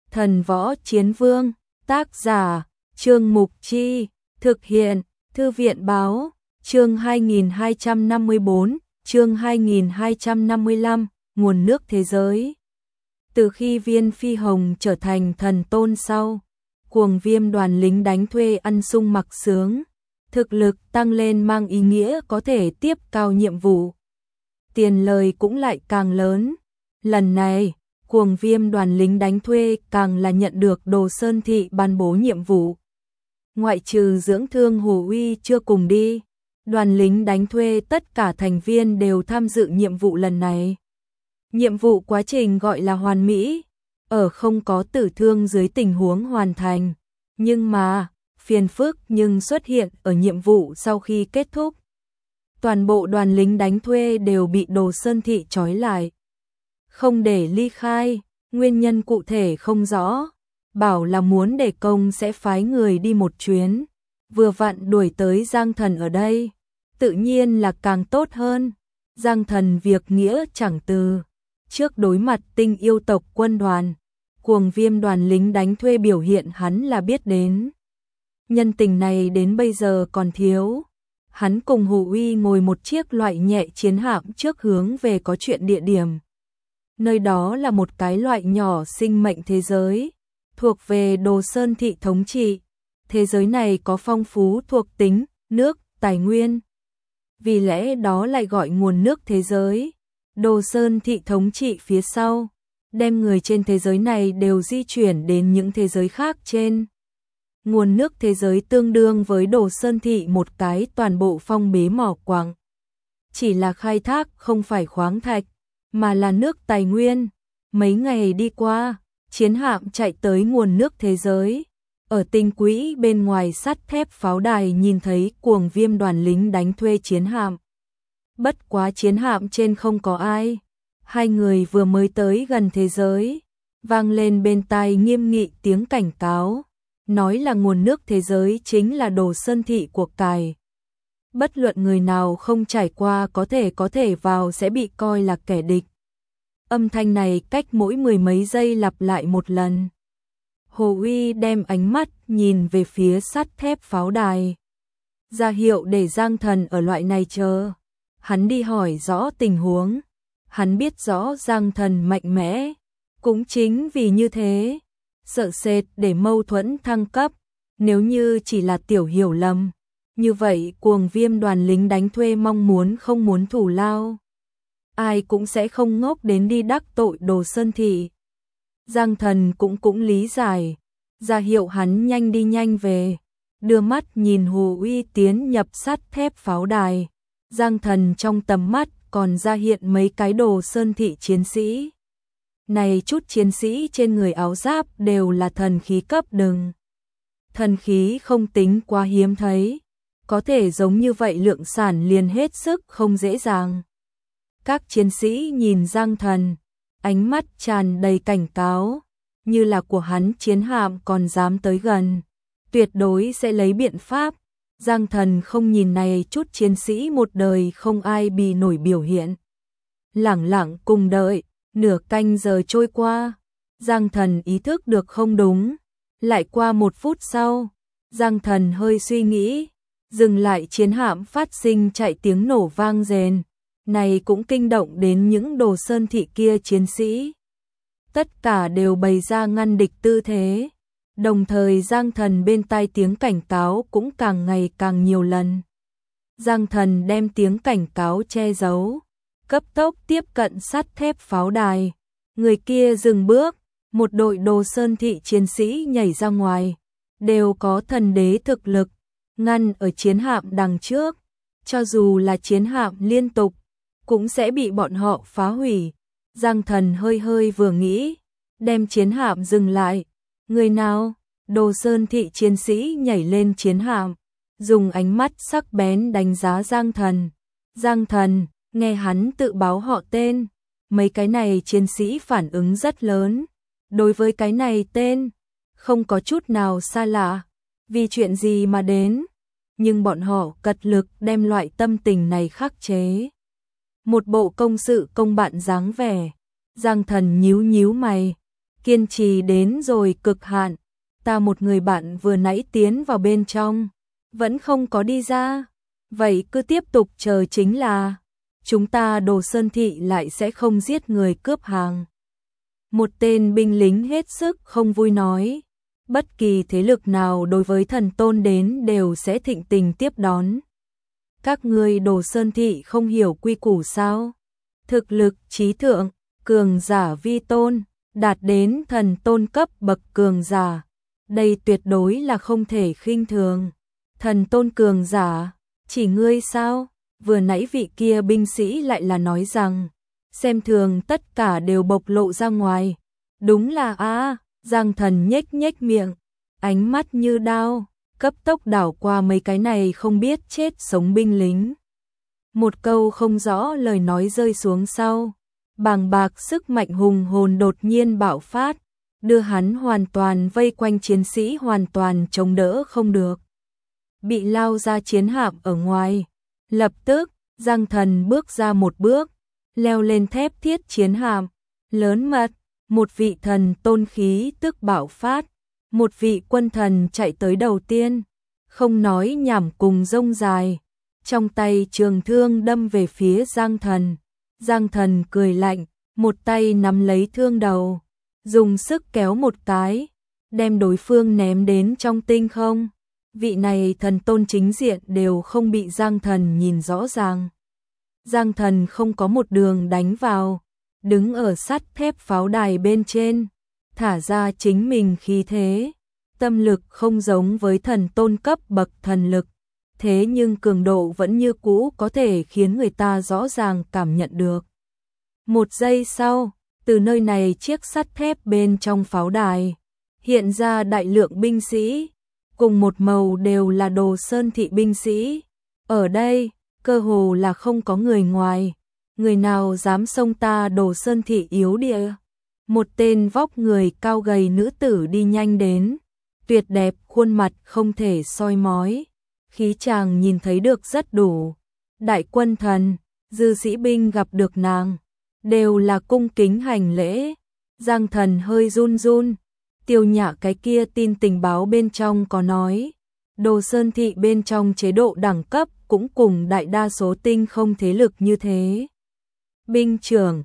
Thần Võ Chiến Vương, tác giả, Trương Mục Chi, thực hiện, Thư viện Báo, chương 2254, chương 2255, nguồn nước thế giới. Từ khi Viên Phi Hồng trở thành thần tôn sau, Cuồng Viêm đoàn lính đánh thuê ăn sung mặc sướng, thực lực tăng lên mang ý nghĩa có thể tiếp cao nhiệm vụ. Tiền lời cũng lại càng lớn. Lần này, Cuồng Viêm đoàn lính đánh thuê càng là nhận được Đồ Sơn Thị ban bố nhiệm vụ. Ngoại trừ dưỡng thương Hồ Uy chưa cùng đi, đoàn lính đánh thuê tất cả thành viên đều tham dự nhiệm vụ lần này. Nhiệm vụ quá trình gọi là hoàn mỹ, ở không có tử thương dưới tình huống hoàn thành, nhưng mà phiền phức nhưng xuất hiện ở nhiệm vụ sau khi kết thúc. Toàn bộ đoàn lính đánh thuê đều bị Đồ Sơn Thị trói lại, không để ly khai, nguyên nhân cụ thể không rõ, bảo là muốn để công sẽ phái người đi một chuyến, vừa vặn đuổi tới Giang Thần ở đây, tự nhiên là càng tốt hơn. Giang Thần việc nghĩa chẳng từ, trước đối mặt Tinh yêu tộc quân đoàn, Cuồng Viêm đoàn lính đánh thuê biểu hiện hắn là biết đến. Nhân tình này đến bây giờ còn thiếu. Hắn cùng Hồ Uy ngồi một chiếc loại nhẹ chiến hạm trước hướng về có chuyện địa điểm. Nơi đó là một cái loại nhỏ sinh mệnh thế giới, thuộc về Đồ Sơn Thị thống trị. Thế giới này có phong phú thuộc tính, nước, tài nguyên. Vì lẽ đó lại gọi nguồn nước thế giới. Đồ Sơn Thị thống trị phía sau, đem người trên thế giới này đều di chuyển đến những thế giới khác trên. Nguồn nước thế giới tương đương với Đồ Sơn Thị một cái toàn bộ phong bế mỏ quặng. Chỉ là khai thác không phải khoáng thạch, mà là nước tài nguyên. Mấy ngày đi qua, chiến hạm chạy tới nguồn nước thế giới. Ở tinh quỹ bên ngoài sắt thép pháo đài nhìn thấy Cuồng Viêm đoàn lính đánh thuê chiến hạm. Bất quá chiến hạm trên không có ai. Hai người vừa mới tới gần thế giới, vang lên bên tai nghiêm nghị tiếng cảnh cáo. Nói là nguồn nước thế giới chính là Đồ Sơn Thị cuộc cải. Bất luận người nào không trải qua có thể vào sẽ bị coi là kẻ địch. Âm thanh này cách mỗi mười mấy giây lặp lại một lần. Hồ Uy đem ánh mắt nhìn về phía sắt thép pháo đài, ra hiệu để Giang Thần ở loại này chờ. Hắn đi hỏi rõ tình huống. Hắn biết rõ Giang Thần mạnh mẽ, cũng chính vì như thế, sợ sệt để mâu thuẫn thăng cấp. Nếu như chỉ là tiểu hiểu lầm, như vậy Cuồng Viêm đoàn lính đánh thuê mong muốn không muốn thủ lao, ai cũng sẽ không ngốc đến đi đắc tội Đồ Sơn Thị. Giang Thần cũng lý giải, ra hiệu hắn nhanh đi nhanh về, đưa mắt nhìn Hồ Uy tiến nhập sắt thép pháo đài. Giang Thần trong tầm mắt còn ra hiện mấy cái Đồ Sơn Thị chiến sĩ. Này chút chiến sĩ trên người áo giáp đều là thần khí cấp đừng. Thần khí không tính quá hiếm thấy, có thể giống như vậy lượng sản liền hết sức không dễ dàng. Các chiến sĩ nhìn Giang Thần, ánh mắt tràn đầy cảnh cáo, như là của hắn chiến hạm còn dám tới gần, tuyệt đối sẽ lấy biện pháp. Giang Thần không nhìn này chút chiến sĩ một đời không ai bì nổi biểu hiện. Lẳng lặng cùng đợi, nửa canh giờ trôi qua, Giang Thần ý thức được không đúng. Lại qua 1 phút sau, Giang Thần hơi suy nghĩ, dừng lại chiến hạm phát sinh chạy tiếng nổ vang rền. Này cũng kinh động đến những Đồ Sơn Thị kia chiến sĩ. Tất cả đều bày ra ngăn địch tư thế. Đồng thời Giang Thần bên tai tiếng cảnh cáo cũng càng ngày càng nhiều lần. Giang Thần đem tiếng cảnh cáo che giấu, cấp tốc tiếp cận sắt thép pháo đài. Người kia dừng bước, một đội Đồ Sơn Thị chiến sĩ nhảy ra ngoài, đều có thần đế thực lực, ngăn ở chiến hạm đằng trước. Cho dù là chiến hạm liên tục, cũng sẽ bị bọn họ phá hủy. Giang Thần hơi vừa nghĩ, đem chiến hạm dừng lại. Người nào? Đồ Sơn Thị chiến sĩ nhảy lên chiến hạm, dùng ánh mắt sắc bén đánh giá Giang Thần. Giang Thần, nghe hắn tự báo họ tên, mấy cái này chiến sĩ phản ứng rất lớn. Đối với cái này tên, không có chút nào xa lạ, vì chuyện gì mà đến, nhưng bọn họ cật lực đem loại tâm tình này khắc chế. Một bộ công sự công bạn dáng vẻ. Giang Thần nhíu mày, kiên trì đến rồi cực hạn. Ta một người bạn vừa nãy tiến vào bên trong, vẫn không có đi ra. Vậy cứ tiếp tục chờ chính là chúng ta Đồ Sơn Thị lại sẽ không giết người cướp hàng. Một tên binh lính hết sức không vui nói, bất kỳ thế lực nào đối với thần tôn đến đều sẽ thịnh tình tiếp đón. Các ngươi Đồ Sơn Thị không hiểu quy củ sao? Thực lực trí thượng, cường giả vi tôn, đạt đến thần tôn cấp bậc cường giả. Đây tuyệt đối là không thể khinh thường. Thần tôn cường giả, chỉ ngươi sao? Vừa nãy vị kia binh sĩ lại là nói rằng, xem thường tất cả đều bộc lộ ra ngoài. Đúng là Giang Thần nhếch nhếch miệng, ánh mắt như đao, cấp tốc đảo qua mấy cái này không biết chết sống binh lính. Một câu không rõ lời nói rơi xuống sau, bàng bạc sức mạnh hùng hồn đột nhiên bạo phát, đưa hắn hoàn toàn vây quanh chiến sĩ hoàn toàn chống đỡ không được. Bị lao ra chiến hạm ở ngoài, lập tức, Giang Thần bước ra một bước, leo lên thép thiết chiến hạm, lớn mật, một vị thần tôn khí tức bạo phát, một vị quân thần chạy tới đầu tiên, không nói nhảm cùng rông dài, trong tay trường thương đâm về phía Giang Thần. Giang Thần cười lạnh, một tay nắm lấy thương đầu, dùng sức kéo một cái, đem đối phương ném đến trong tinh không. Vị này thần tôn chính diện đều không bị Giang Thần nhìn rõ ràng. Giang Thần không có một đường đánh vào, đứng ở sắt thép pháo đài bên trên, thả ra chính mình khí thế. Tâm lực không giống với thần tôn cấp bậc thần lực, thế nhưng cường độ vẫn như cũ có thể khiến người ta rõ ràng cảm nhận được. Một giây sau, từ nơi này chiếc sắt thép bên trong pháo đài hiện ra đại lượng binh sĩ, cùng một màu đều là Đồ Sơn Thị binh sĩ. Ở đây, cơ hồ là không có người ngoài, người nào dám xông ta Đồ Sơn Thị yếu địa. Một tên vóc người cao gầy nữ tử đi nhanh đến, tuyệt đẹp khuôn mặt không thể soi mói, khí chàng nhìn thấy được rất đủ. Đại quân thần, dư sĩ binh gặp được nàng, đều là cung kính hành lễ. Giang Thần hơi run run, Tiêu Nhã cái kia tin tình báo bên trong có nói, Đồ Sơn Thị bên trong chế độ đẳng cấp cũng cùng đại đa số tinh không thế lực như thế. Binh trưởng,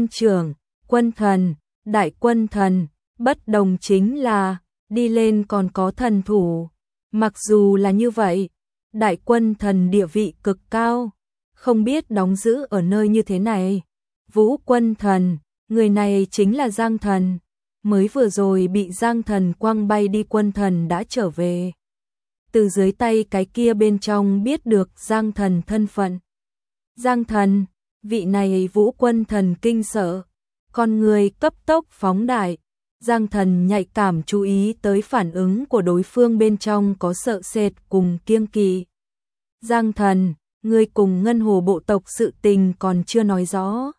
quân thần, đại quân thần, bất đồng chính là đi lên còn có thần thủ. Mặc dù là như vậy, đại quân thần địa vị cực cao, không biết đóng giữ ở nơi như thế này. Vũ quân thần, người này chính là Giang Thần, mới vừa rồi bị Giang Thần quăng bay đi quân thần đã trở về. Từ dưới tay cái kia bên trong biết được Giang Thần thân phận. Giang Thần, vị này Vũ quân thần kinh sợ, con người cấp tốc phóng đại. Giang Thần nhạy cảm chú ý tới phản ứng của đối phương bên trong có sợ sệt cùng kiêng kỵ. Giang Thần, ngươi cùng Ngân Hồ bộ tộc sự tình còn chưa nói rõ.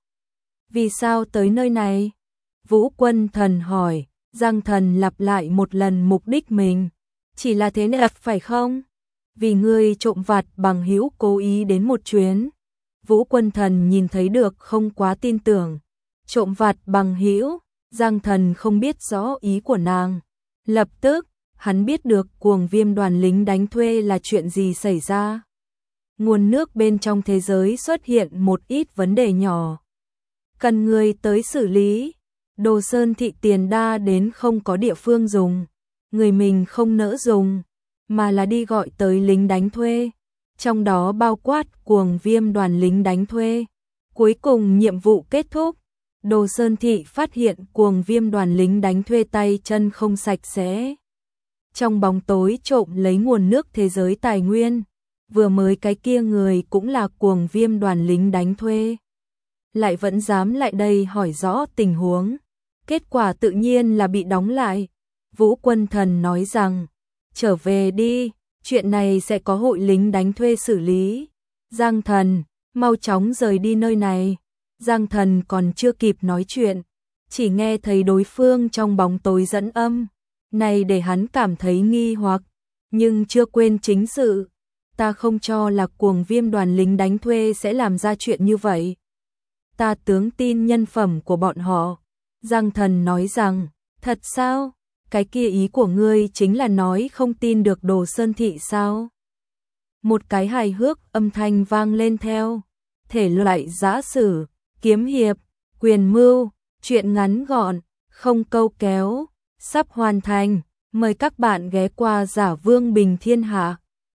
Vì sao tới nơi này? Vũ quân thần hỏi. Giang Thần lặp lại một lần mục đích mình. Chỉ là thế này phải không? Vì ngươi trộm vặt bằng hữu cố ý đến một chuyến. Vũ quân thần nhìn thấy được không quá tin tưởng. Trộm vặt bằng hữu? Giang Thần không biết rõ ý của nàng. Lập tức, hắn biết được Cuồng Viêm đoàn lính đánh thuê là chuyện gì xảy ra. Nguồn nước bên trong thế giới xuất hiện một ít vấn đề nhỏ, cần người tới xử lý. Đồ Sơn Thị tiền đa đến không có địa phương dùng, người mình không nỡ dùng, mà là đi gọi tới lính đánh thuê, trong đó bao quát Cuồng Viêm đoàn lính đánh thuê. Cuối cùng nhiệm vụ kết thúc, Đồ Sơn Thị phát hiện Cuồng Viêm đoàn lính đánh thuê tay chân không sạch sẽ, trong bóng tối trộm lấy nguồn nước thế giới tài nguyên. Vừa mới cái kia người cũng là Cuồng Viêm đoàn lính đánh thuê, lại vẫn dám lại đây hỏi rõ tình huống. Kết quả tự nhiên là bị đóng lại. Vũ quân thần nói rằng, trở về đi, chuyện này sẽ có hội lính đánh thuê xử lý. Giang Thần, mau chóng rời đi nơi này. Giang Thần còn chưa kịp nói chuyện, chỉ nghe thấy đối phương trong bóng tối dẫn âm. Này để hắn cảm thấy nghi hoặc, nhưng chưa quên chính sự. Ta không cho là Cuồng Viêm đoàn lính đánh thuê sẽ làm ra chuyện như vậy. Ta tướng tin nhân phẩm của bọn họ. Giang Thần nói rằng, Thật sao? Cái kia ý của ngươi chính là nói không tin được Đồ Sơn Thị sao? Một cái hài hước âm thanh vang lên theo. Thể loại giã sử, kiếm hiệp, quyền mưu, truyện ngắn gọn, không câu kéo, sắp hoàn thành. Mời các bạn ghé qua Giả Vương Bình Thiên Hạ.